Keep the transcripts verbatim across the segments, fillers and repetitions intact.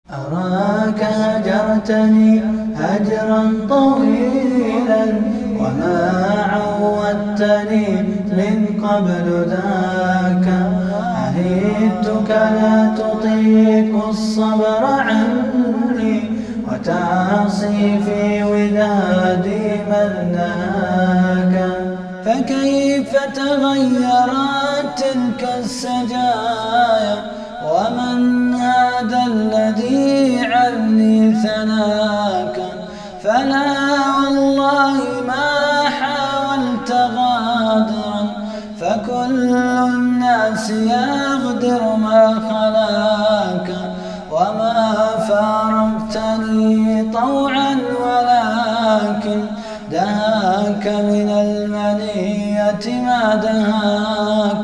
أراك هجرتني هجرا طويلا وما عودتني من قبل ذاك. عهدتك لا تطيق الصبر عني وتعصي في ودادي من نهاك. فكيف تغيرت تلك السجايا ومن هذا الذي عني ثناك. فلا والله ما حاولت غادرا فكل الناس يغدر ما خلاك. وما فارقتني طوعا ولكن دهاك من المنية ما دهاك.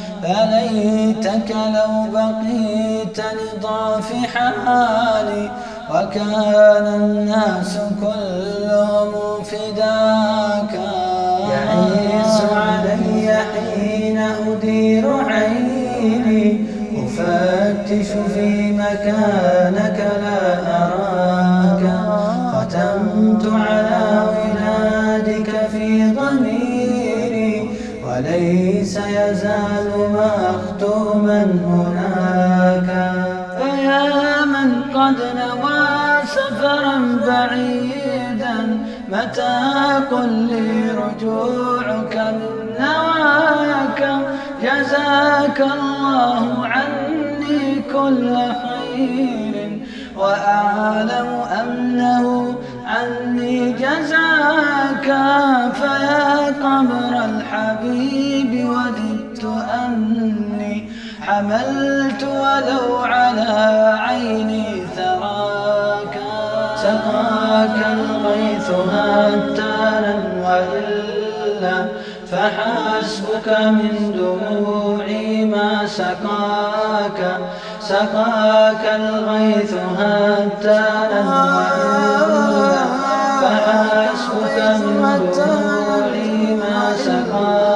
فليتك لو بقيت لضعف حالي وكان الناس كلهم فداك. يعيس علي حين أدير عيني أفتش في مكانك لا أراك. ختمت على ولادك في ضميري وليس يزال مختوما هناك. فيا من قد نوى سفرا بعيدا متى قل لي رجوعك من نواك. جزاك الله عني كل خير وأعلم أنه عني جزاك. فيا قبر الحبيب وددت أني حملت ولو على عيني ثراك. سقاك الغيث هتانا وإلا فحسبك من دموعي ما سقاك. سقاك الغيث هتانا وإلا فحسبك من دموعي ما سقاك.